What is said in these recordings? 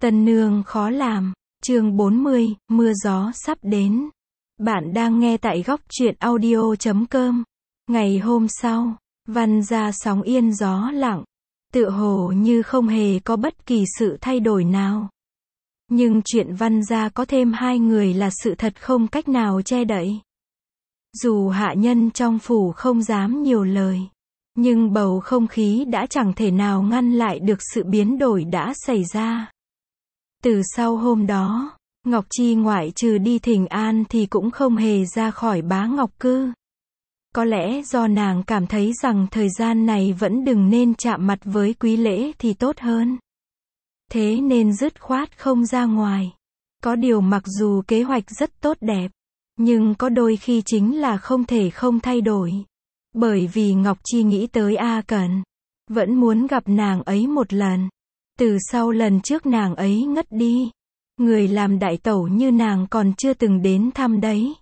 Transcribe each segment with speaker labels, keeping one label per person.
Speaker 1: Tân nương khó làm. Chương 40, mưa gió sắp đến. Bạn đang nghe tại góc truyện audio.com. Ngày hôm sau, Văn gia sóng yên gió lặng, tựa hồ như không hề có bất kỳ sự thay đổi nào. Nhưng chuyện Văn gia có thêm hai người là sự thật không cách nào che đậy. Dù hạ nhân trong phủ không dám nhiều lời, nhưng bầu không khí đã chẳng thể nào ngăn lại được sự biến đổi đã xảy ra. Từ sau hôm đó, Ngọc Chi ngoại trừ đi thỉnh an thì cũng không hề ra khỏi Bá Ngọc Cư. Có lẽ do nàng cảm thấy rằng thời gian này vẫn đừng nên chạm mặt với Quý Lễ thì tốt hơn. Thế nên dứt khoát không ra ngoài. Có điều mặc dù kế hoạch rất tốt đẹp, nhưng có đôi khi chính là không thể không thay đổi. Bởi vì Ngọc Chi nghĩ tới A Cẩn, vẫn muốn gặp nàng ấy một lần. Từ sau lần trước nàng ấy ngất đi, người làm đại tẩu như nàng còn chưa từng đến thăm đấy.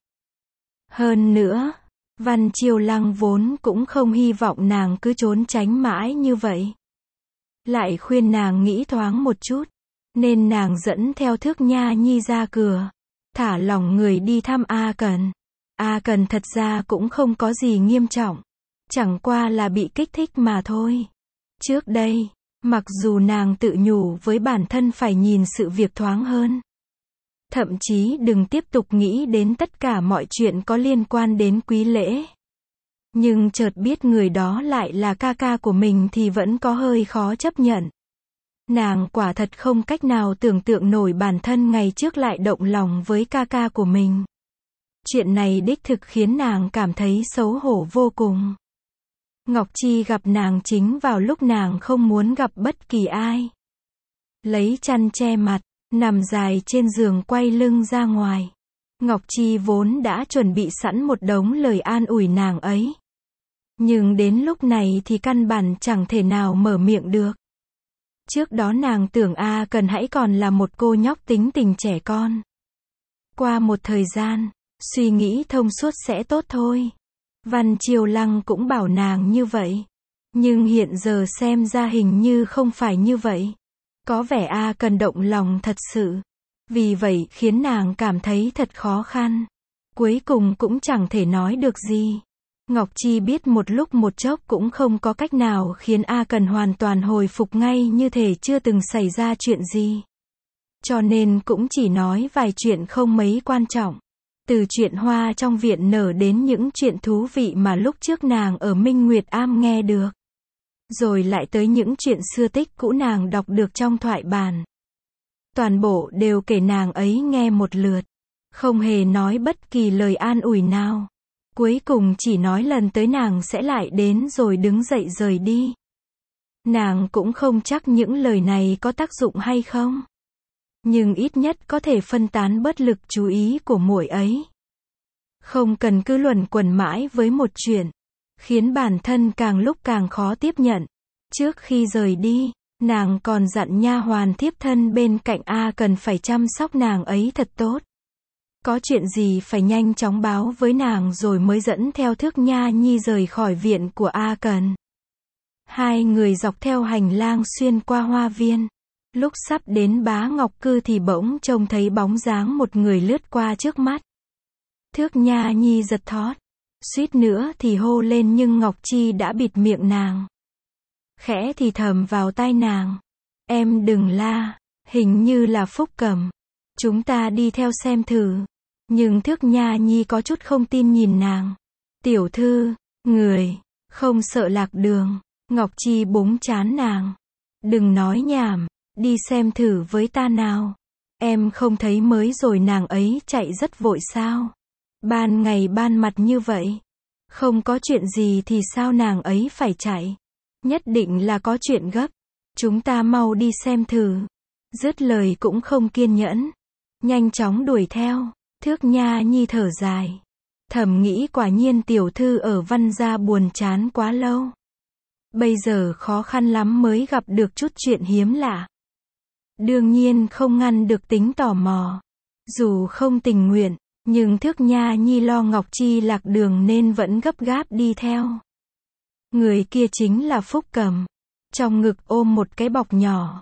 Speaker 1: Hơn nữa, Văn Chiêu Lăng vốn cũng không hy vọng nàng cứ trốn tránh mãi như vậy. Lại khuyên nàng nghĩ thoáng một chút, nên nàng dẫn theo Thước Nha Nhi ra cửa, thả lỏng người đi thăm A Cẩn. A Cẩn thật ra cũng không có gì nghiêm trọng, chẳng qua là bị kích thích mà thôi. Trước đây, mặc dù nàng tự nhủ với bản thân phải nhìn sự việc thoáng hơn, thậm chí đừng tiếp tục nghĩ đến tất cả mọi chuyện có liên quan đến Quý Lễ, nhưng chợt biết người đó lại là ca ca của mình thì vẫn có hơi khó chấp nhận. Nàng quả thật không cách nào tưởng tượng nổi bản thân ngày trước lại động lòng với ca ca của mình. Chuyện này đích thực khiến nàng cảm thấy xấu hổ vô cùng. Ngọc Chi gặp nàng chính vào lúc nàng không muốn gặp bất kỳ ai. Lấy chăn che mặt, nằm dài trên giường quay lưng ra ngoài. Ngọc Chi vốn đã chuẩn bị sẵn một đống lời an ủi nàng ấy. Nhưng đến lúc này thì căn bản chẳng thể nào mở miệng được. Trước đó nàng tưởng A Cẩn hãy còn là một cô nhóc tính tình trẻ con. Qua một thời gian, suy nghĩ thông suốt sẽ tốt thôi. Văn Chiêu Lăng cũng bảo nàng như vậy. Nhưng hiện giờ xem ra hình như không phải như vậy. Có vẻ A Cẩn động lòng thật sự. Vì vậy khiến nàng cảm thấy thật khó khăn. Cuối cùng cũng chẳng thể nói được gì. Ngọc Chi biết một lúc một chốc cũng không có cách nào khiến A Cẩn hoàn toàn hồi phục ngay như thể chưa từng xảy ra chuyện gì. Cho nên cũng chỉ nói vài chuyện không mấy quan trọng. Từ chuyện hoa trong viện nở đến những chuyện thú vị mà lúc trước nàng ở Minh Nguyệt Am nghe được. Rồi lại tới những chuyện xưa tích cũ nàng đọc được trong thoại bản. Toàn bộ đều kể nàng ấy nghe một lượt. Không hề nói bất kỳ lời an ủi nào. Cuối cùng chỉ nói lần tới nàng sẽ lại đến rồi đứng dậy rời đi. Nàng cũng không chắc những lời này có tác dụng hay không. Nhưng ít nhất có thể phân tán bớt lực chú ý của muội ấy. Không cần cứ luẩn quẩn mãi với một chuyện, khiến bản thân càng lúc càng khó tiếp nhận. Trước khi rời đi, nàng còn dặn nha hoàn thiếp thân bên cạnh A Cẩn phải chăm sóc nàng ấy thật tốt. Có chuyện gì phải nhanh chóng báo với nàng rồi mới dẫn theo Thước Nha Nhi rời khỏi viện của A Cẩn. Hai người dọc theo hành lang xuyên qua hoa viên. Lúc sắp đến Bá Ngọc Cư thì bỗng trông thấy bóng dáng một người lướt qua trước mắt. Thước Nha Nhi giật thót, suýt nữa thì hô lên nhưng Ngọc Chi đã bịt miệng nàng. Khẽ thì thầm vào tai nàng. Em đừng la, hình như là Phúc Cẩm. Chúng ta đi theo xem thử. Nhưng Thước Nha Nhi có chút không tin nhìn nàng. Tiểu thư, người, không sợ lạc đường. Ngọc Chi búng trán nàng. Đừng nói nhảm, đi xem thử với ta nào. Em không thấy mới rồi nàng ấy chạy rất vội sao? Ban ngày ban mặt như vậy. Không có chuyện gì thì sao nàng ấy phải chạy? Nhất định là có chuyện gấp. Chúng ta mau đi xem thử. Dứt lời cũng không kiên nhẫn. Nhanh chóng đuổi theo. Thước Nha Nhi thở dài. Thầm nghĩ quả nhiên tiểu thư ở Văn gia buồn chán quá lâu. Bây giờ khó khăn lắm mới gặp được chút chuyện hiếm lạ. Đương nhiên không ngăn được tính tò mò. Dù không tình nguyện, nhưng Thước Nha Nhi lo Ngọc Chi lạc đường nên vẫn gấp gáp đi theo. Người kia chính là Phúc Cẩm. Trong ngực ôm một cái bọc nhỏ.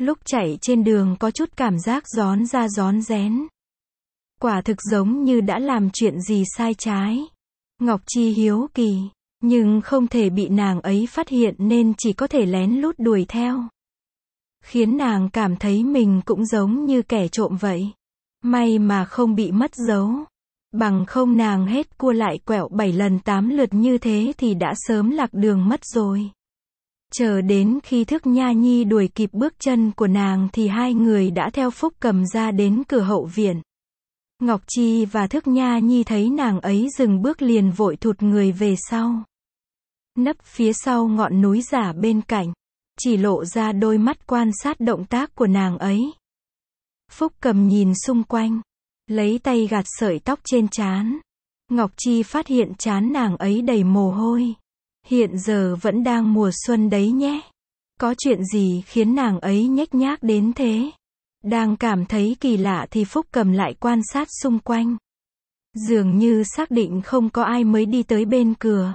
Speaker 1: Lúc chạy trên đường có chút cảm giác rón ra rón rén. Quả thực giống như đã làm chuyện gì sai trái. Ngọc Chi hiếu kỳ, nhưng không thể bị nàng ấy phát hiện nên chỉ có thể lén lút đuổi theo. Khiến nàng cảm thấy mình cũng giống như kẻ trộm vậy. May mà không bị mất dấu. Bằng không nàng hết cua lại quẹo 7 lần 8 lượt như thế thì đã sớm lạc đường mất rồi. Chờ đến khi Thức Nha Nhi đuổi kịp bước chân của nàng thì hai người đã theo Phúc Cầm ra đến cửa hậu viện. Ngọc Chi và Thức Nha Nhi thấy nàng ấy dừng bước liền vội thụt người về sau. Nấp phía sau ngọn núi giả bên cạnh, chỉ lộ ra đôi mắt quan sát động tác của nàng ấy. Phúc Cầm nhìn xung quanh, lấy tay gạt sợi tóc trên trán. Ngọc Chi phát hiện trán nàng ấy đầy mồ hôi. Hiện giờ vẫn đang mùa xuân đấy nhé. Có chuyện gì khiến nàng ấy nhếch nhác đến thế? Đang cảm thấy kỳ lạ thì Phúc Cầm lại quan sát xung quanh. Dường như xác định không có ai mới đi tới bên cửa.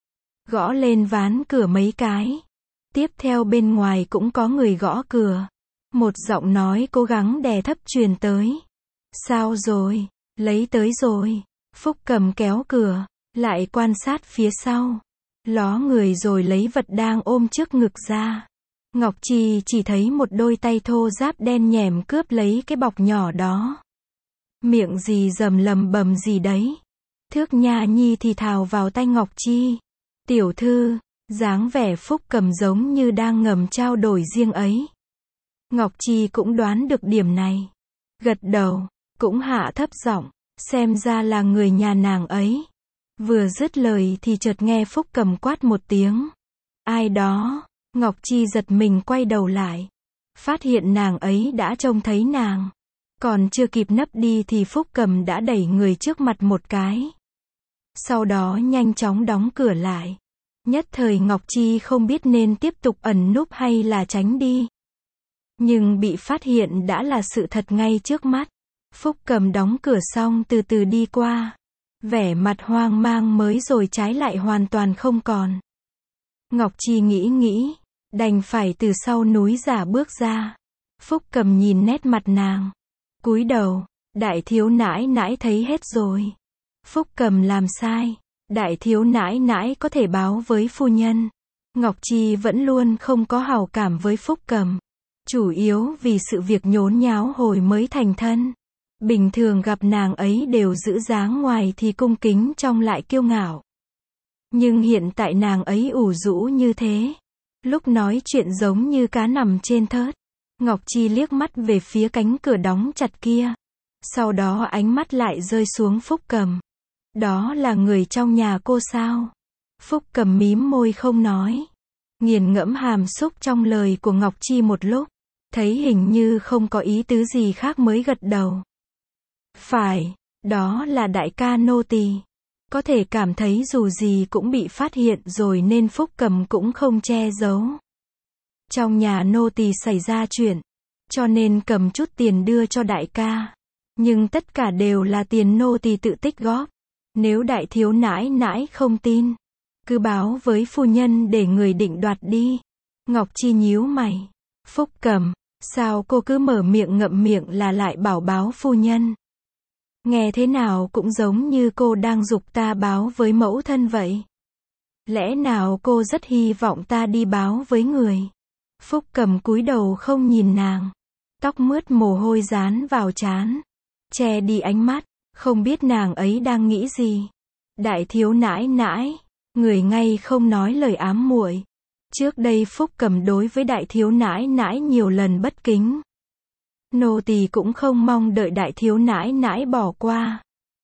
Speaker 1: Gõ lên ván cửa mấy cái. Tiếp theo bên ngoài cũng có người gõ cửa. Một giọng nói cố gắng đè thấp truyền tới. Sao rồi? Lấy tới rồi. Phúc Cầm kéo cửa, lại quan sát phía sau. Ló người rồi lấy vật đang ôm trước ngực ra. Ngọc Chi chỉ thấy một đôi tay thô ráp đen nhẻm cướp lấy cái bọc nhỏ đó. Miệng gì rầm lầm bầm gì đấy. Thước Nha Nhi thì thào vào tai Ngọc Chi. Tiểu thư, dáng vẻ Phúc Cầm giống như đang ngầm trao đổi riêng ấy. Ngọc Chi cũng đoán được điểm này. Gật đầu, cũng hạ thấp giọng, xem ra là người nhà nàng ấy. Vừa dứt lời thì chợt nghe Phúc Cầm quát một tiếng. Ai đó? Ngọc Chi giật mình quay đầu lại. Phát hiện nàng ấy đã trông thấy nàng. Còn chưa kịp nấp đi thì Phúc Cầm đã đẩy người trước mặt một cái. Sau đó nhanh chóng đóng cửa lại. Nhất thời Ngọc Chi không biết nên tiếp tục ẩn núp hay là tránh đi. Nhưng bị phát hiện đã là sự thật ngay trước mắt. Phúc Cầm đóng cửa xong từ từ đi qua. Vẻ mặt hoang mang mới rồi trái lại hoàn toàn không còn. Ngọc Chi nghĩ, đành phải từ sau núi giả bước ra. Phúc Cầm nhìn nét mặt nàng. Cúi đầu, đại thiếu nãi nãi thấy hết rồi. Phúc Cầm làm sai. Đại thiếu nãi nãi có thể báo với phu nhân. Ngọc Chi vẫn luôn không có hảo cảm với Phúc Cầm. Chủ yếu vì sự việc nhốn nháo hồi mới thành thân. Bình thường gặp nàng ấy đều giữ dáng ngoài thì cung kính trong lại kiêu ngạo. Nhưng hiện tại nàng ấy ủ rũ như thế. Lúc nói chuyện giống như cá nằm trên thớt. Ngọc Chi liếc mắt về phía cánh cửa đóng chặt kia. Sau đó ánh mắt lại rơi xuống Phúc Cầm. Đó là người trong nhà cô sao? Phúc Cầm mím môi không nói. Nghiền ngẫm hàm xúc trong lời của Ngọc Chi một lúc. Thấy hình như không có ý tứ gì khác mới gật đầu. Phải, đó là đại ca nô tỳ. Có thể cảm thấy dù gì cũng bị phát hiện rồi nên Phúc Cầm cũng không che giấu. Trong nhà nô tỳ xảy ra chuyện, cho nên cầm chút tiền đưa cho đại ca. Nhưng tất cả đều là tiền nô tỳ tự tích góp. Nếu đại thiếu nãi nãi không tin, cứ báo với phu nhân để người định đoạt đi. Ngọc Chi nhíu mày. Phúc Cầm, sao cô cứ mở miệng ngậm miệng là lại bảo báo phu nhân? Nghe thế nào cũng giống như cô đang giục ta báo với mẫu thân vậy. Lẽ nào cô rất hy vọng ta đi báo với người? Phúc Cầm cúi đầu không nhìn nàng. Tóc mướt mồ hôi dán vào trán. Che đi ánh mắt, không biết nàng ấy đang nghĩ gì. Đại thiếu nãi nãi, người ngay không nói lời ám muội. Trước đây Phúc Cầm đối với đại thiếu nãi nãi nhiều lần bất kính. Nô tỳ cũng không mong đợi đại thiếu nãi nãi bỏ qua.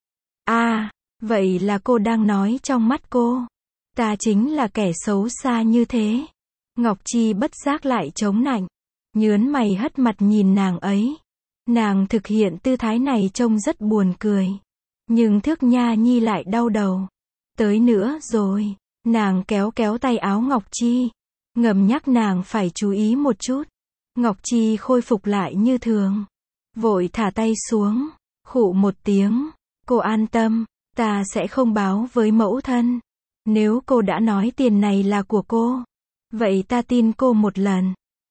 Speaker 1: À, vậy là cô đang nói trong mắt cô, ta chính là kẻ xấu xa như thế. Ngọc Chi bất giác lại chống nạnh, nhớn mày hất mặt nhìn nàng ấy. Nàng thực hiện tư thái này trông rất buồn cười. Nhưng Thước Nha Nhi lại đau đầu. Tới nữa rồi, nàng kéo kéo tay áo Ngọc Chi, ngầm nhắc nàng phải chú ý một chút. Ngọc Chi khôi phục lại như thường. Vội thả tay xuống, khụ một tiếng. Cô an tâm, ta sẽ không báo với mẫu thân. Nếu cô đã nói tiền này là của cô, vậy ta tin cô một lần.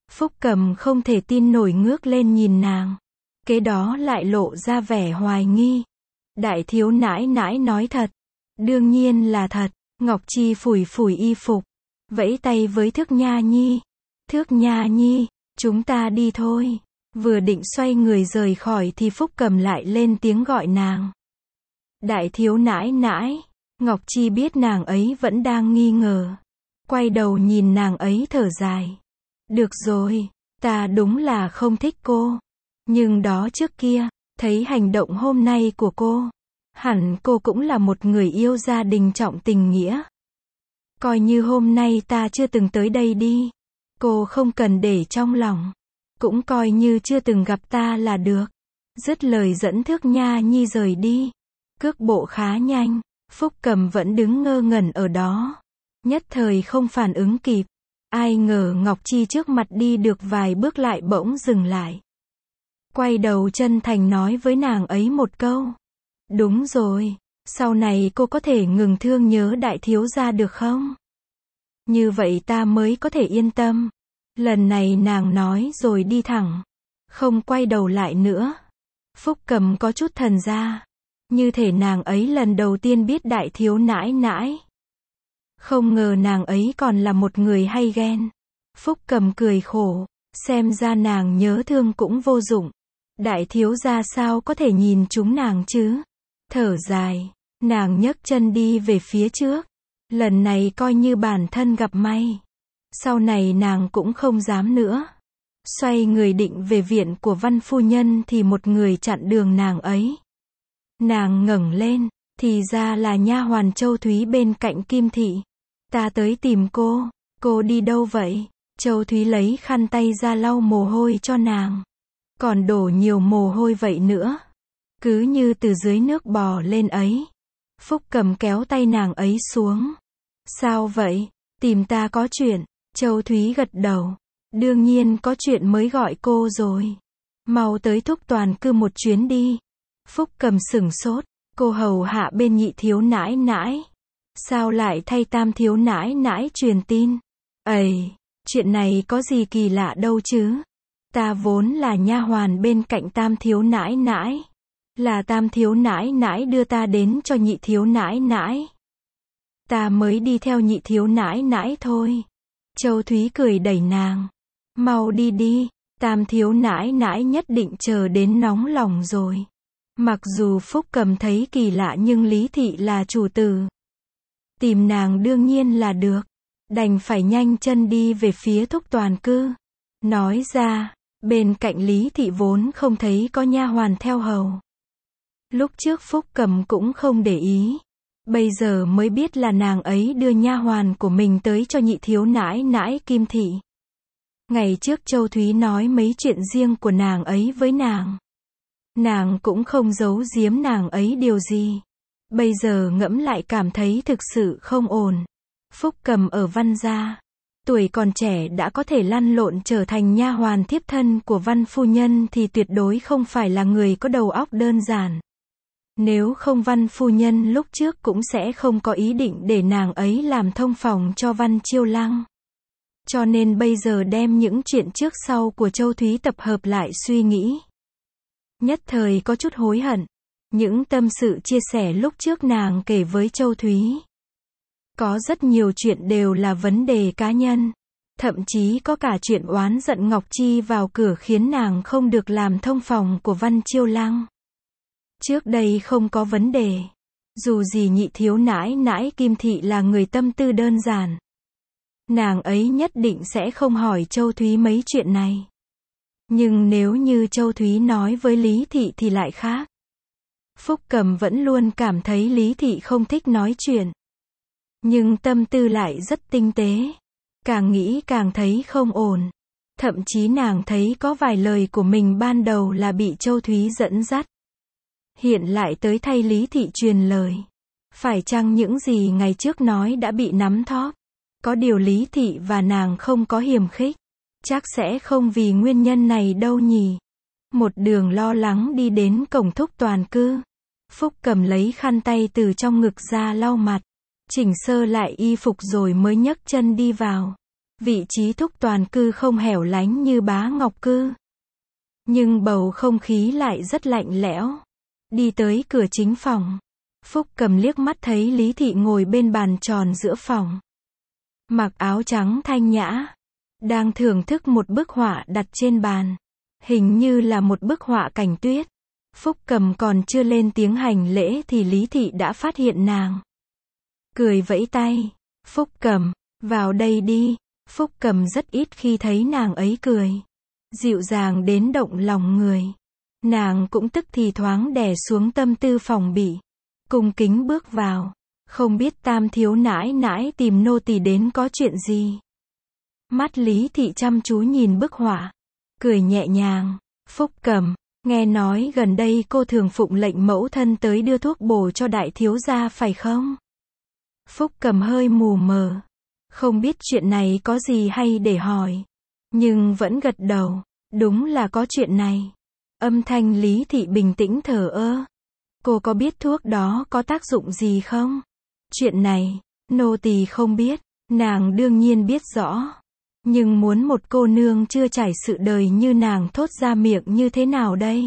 Speaker 1: Phúc Cầm không thể tin nổi ngước lên nhìn nàng. Kế đó lại lộ ra vẻ hoài nghi. Đại thiếu nãi nãi nói thật. Đương nhiên là thật. Ngọc Chi phủi phủi y phục. Vẫy tay với Thước Nha Nhi. Thước Nha Nhi, chúng ta đi thôi. Vừa định xoay người rời khỏi thì Phúc Cầm lại lên tiếng gọi nàng. Đại thiếu nãi nãi. Ngọc Chi biết nàng ấy vẫn đang nghi ngờ. Quay đầu nhìn nàng ấy thở dài. Được rồi, ta đúng là không thích cô. Nhưng đó trước kia, thấy hành động hôm nay của cô. Hẳn cô cũng là một người yêu gia đình trọng tình nghĩa. Coi như hôm nay ta chưa từng tới đây đi. Cô không cần để trong lòng. Cũng coi như chưa từng gặp ta là được. Dứt lời dẫn Thước Nha Nhi rời đi. Cước bộ khá nhanh. Phúc Cầm vẫn đứng ngơ ngẩn ở đó. Nhất thời không phản ứng kịp. Ai ngờ Ngọc Chi trước mặt đi được vài bước lại bỗng dừng lại. Quay đầu chân thành nói với nàng ấy một câu. Đúng rồi, sau này cô có thể ngừng thương nhớ đại thiếu gia được không? Như vậy ta mới có thể yên tâm. Lần này nàng nói rồi đi thẳng. Không quay đầu lại nữa. Phúc Cầm có chút thần ra. Như thể nàng ấy lần đầu tiên biết đại thiếu nãi nãi. Không ngờ nàng ấy còn là một người hay ghen. Phúc Cầm cười khổ. Xem ra nàng nhớ thương cũng vô dụng. Đại thiếu gia sao có thể nhìn chúng nàng chứ? Thở dài. Nàng nhấc chân đi về phía trước. Lần này coi như bản thân gặp may. Sau này nàng cũng không dám nữa. Xoay người định về viện của Văn phu nhân thì một người chặn đường nàng ấy. Nàng ngẩng lên, thì ra là nha hoàn Châu Thúy bên cạnh Kim Thị. Ta tới tìm cô đi đâu vậy? Châu Thúy lấy khăn tay ra lau mồ hôi cho nàng. Còn đổ nhiều mồ hôi vậy nữa. Cứ như từ dưới nước bò lên ấy. Phúc Cầm kéo tay nàng ấy xuống. Sao vậy? Tìm ta có chuyện. Châu Thúy gật đầu. Đương nhiên có chuyện mới gọi cô rồi. Mau tới Thúc Toàn cư một chuyến đi. Phúc Cầm sửng sốt. Cô hầu hạ bên nhị thiếu nãi nãi. Sao lại thay tam thiếu nãi nãi truyền tin? Ây, chuyện này có gì kỳ lạ đâu chứ? Ta vốn là nha hoàn bên cạnh tam thiếu nãi nãi. Là tam thiếu nãi nãi đưa ta đến cho nhị thiếu nãi nãi. Ta mới đi theo nhị thiếu nãi nãi thôi. Châu Thúy cười đẩy nàng. Mau đi đi, tam thiếu nãi nãi nhất định chờ đến nóng lòng rồi. Mặc dù Phúc Cầm thấy kỳ lạ nhưng Lý Thị là chủ tử. Tìm nàng đương nhiên là được. Đành phải nhanh chân đi về phía Thúc Toàn cư. Nói ra, bên cạnh Lý Thị vốn không thấy có nha hoàn theo hầu. Lúc trước Phúc Cầm cũng không để ý. Bây giờ mới biết là nàng ấy đưa nha hoàn của mình tới cho nhị thiếu nãi nãi Kim Thị. Ngày trước Châu Thúy nói mấy chuyện riêng của nàng ấy với nàng. Nàng cũng không giấu giếm nàng ấy điều gì. Bây giờ ngẫm lại cảm thấy thực sự không ổn. Phúc Cầm ở Văn gia. Tuổi còn trẻ đã có thể lăn lộn trở thành nha hoàn thiếp thân của Văn phu nhân thì tuyệt đối không phải là người có đầu óc đơn giản. Nếu không Văn phu nhân lúc trước cũng sẽ không có ý định để nàng ấy làm thông phòng cho Văn Chiêu Lăng. Cho nên bây giờ đem những chuyện trước sau của Châu Thúy tập hợp lại suy nghĩ. Nhất thời có chút hối hận. Những tâm sự chia sẻ lúc trước nàng kể với Châu Thúy. Có rất nhiều chuyện đều là vấn đề cá nhân. Thậm chí có cả chuyện oán giận Ngọc Chi vào cửa khiến nàng không được làm thông phòng của Văn Chiêu Lăng. Trước đây không có vấn đề. Dù gì nhị thiếu nãi nãi Kim Thị là người tâm tư đơn giản. Nàng ấy nhất định sẽ không hỏi Châu Thúy mấy chuyện này. Nhưng nếu như Châu Thúy nói với Lý Thị thì lại khác. Phúc Cầm vẫn luôn cảm thấy Lý Thị không thích nói chuyện. Nhưng tâm tư lại rất tinh tế. Càng nghĩ càng thấy không ổn. Thậm chí nàng thấy có vài lời của mình ban đầu là bị Châu Thúy dẫn dắt. Hiện lại tới thay Lý Thị truyền lời. Phải chăng những gì ngày trước nói đã bị nắm thóp? Có điều Lý Thị và nàng không có hiềm khích. Chắc sẽ không vì nguyên nhân này đâu nhỉ. Một đường lo lắng đi đến cổng Thúc Toàn cư. Phúc Cầm lấy khăn tay từ trong ngực ra lau mặt. Chỉnh sơ lại y phục rồi mới nhấc chân đi vào. Vị trí thúc toàn cư không hẻo lánh như Bá Ngọc cư. Nhưng bầu không khí lại rất lạnh lẽo. Đi tới cửa chính phòng. Phúc Cầm liếc mắt thấy Lý Thị ngồi bên bàn tròn giữa phòng. Mặc áo trắng thanh nhã. Đang thưởng thức một bức họa đặt trên bàn. Hình như là một bức họa cảnh tuyết. Phúc Cầm còn chưa lên tiếng hành lễ thì Lý Thị đã phát hiện nàng. Cười vẫy tay. Phúc Cầm, vào đây đi. Phúc Cầm rất ít khi thấy nàng ấy cười. Dịu dàng đến động lòng người. Nàng cũng tức thì thoáng đè xuống tâm tư phòng bị. Cung kính bước vào. Không biết Tam thiếu nãi nãi tìm nô tỳ đến có chuyện gì. Mắt Lý Thị chăm chú nhìn bức họa. Cười nhẹ nhàng. Phúc Cầm, nghe nói gần đây cô thường phụng lệnh mẫu thân tới đưa thuốc bổ cho đại thiếu gia phải không? Phúc Cầm hơi mù mờ. Không biết chuyện này có gì hay để hỏi. Nhưng vẫn gật đầu. Đúng là có chuyện này. Âm thanh Lý Thị bình tĩnh thờ ơ. Cô có biết thuốc đó có tác dụng gì không? Chuyện này, nô tỳ không biết. Nàng đương nhiên biết rõ. Nhưng muốn một cô nương chưa trải sự đời như nàng thốt ra miệng như thế nào đây?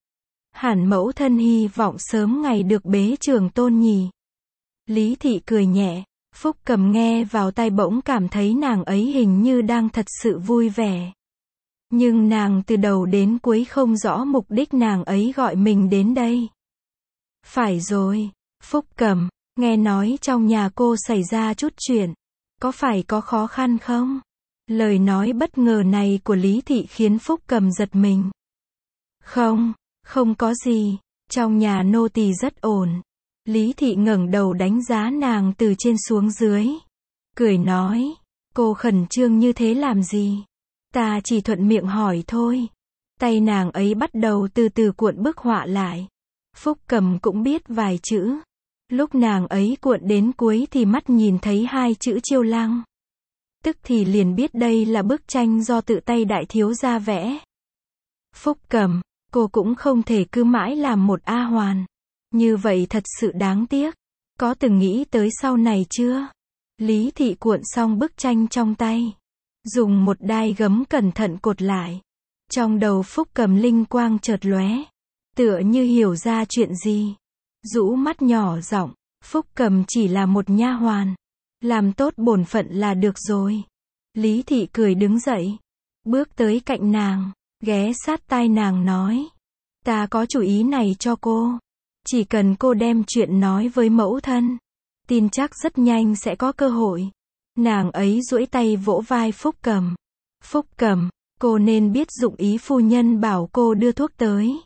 Speaker 1: Hẳn mẫu thân hy vọng sớm ngày được bế trường tôn nhỉ. Lý Thị cười nhẹ. Phúc Cầm nghe vào tai bỗng cảm thấy nàng ấy hình như đang thật sự vui vẻ. Nhưng nàng từ đầu đến cuối không rõ mục đích nàng ấy gọi mình đến đây. Phải rồi, Phúc Cầm, nghe nói trong nhà cô xảy ra chút chuyện. Có phải có khó khăn không? Lời nói bất ngờ này của Lý Thị khiến Phúc Cầm giật mình. Không, không có gì. Trong nhà nô tỳ rất ổn. Lý Thị ngẩng đầu đánh giá nàng từ trên xuống dưới. Cười nói, cô khẩn trương như thế làm gì? Ta chỉ thuận miệng hỏi thôi. Tay nàng ấy bắt đầu từ từ cuộn bức họa lại. Phúc Cầm cũng biết vài chữ. Lúc nàng ấy cuộn đến cuối thì mắt nhìn thấy hai chữ Chiêu Lăng. Tức thì liền biết đây là bức tranh do tự tay đại thiếu gia vẽ. Phúc Cầm, cô cũng không thể cứ mãi làm một A Hoàn. Như vậy thật sự đáng tiếc. Có từng nghĩ tới sau này chưa? Lý Thị cuộn xong bức tranh trong tay. Dùng một đai gấm cẩn thận cột lại. Trong đầu Phúc Cầm linh quang chợt lóe. Tựa như hiểu ra chuyện gì. Rũ mắt nhỏ giọng, Phúc Cầm chỉ là một nha hoàn. Làm tốt bổn phận là được rồi. Lý Thị cười đứng dậy. Bước tới cạnh nàng. Ghé sát tai nàng nói. Ta có chủ ý này cho cô. Chỉ cần cô đem chuyện nói với mẫu thân. Tin chắc rất nhanh sẽ có cơ hội. Nàng ấy duỗi tay vỗ vai Phúc Cầm. Phúc Cầm, cô nên biết dụng ý phu nhân bảo cô đưa thuốc tới.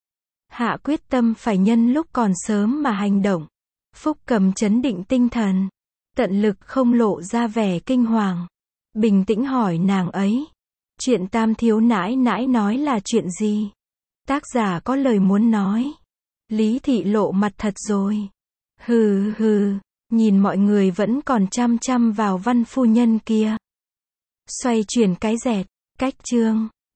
Speaker 1: Hạ quyết tâm phải nhân lúc còn sớm mà hành động. Phúc Cầm trấn định tinh thần. Tận lực không lộ ra vẻ kinh hoàng. Bình tĩnh hỏi nàng ấy. Chuyện Tam thiếu nãi nãi nói là chuyện gì? Tác giả có lời muốn nói. Lý Thị lộ mặt thật rồi. Hừ hừ, nhìn mọi người vẫn còn chăm chăm vào văn phu nhân kia. Xoay chuyển cái dẹt, cách chương.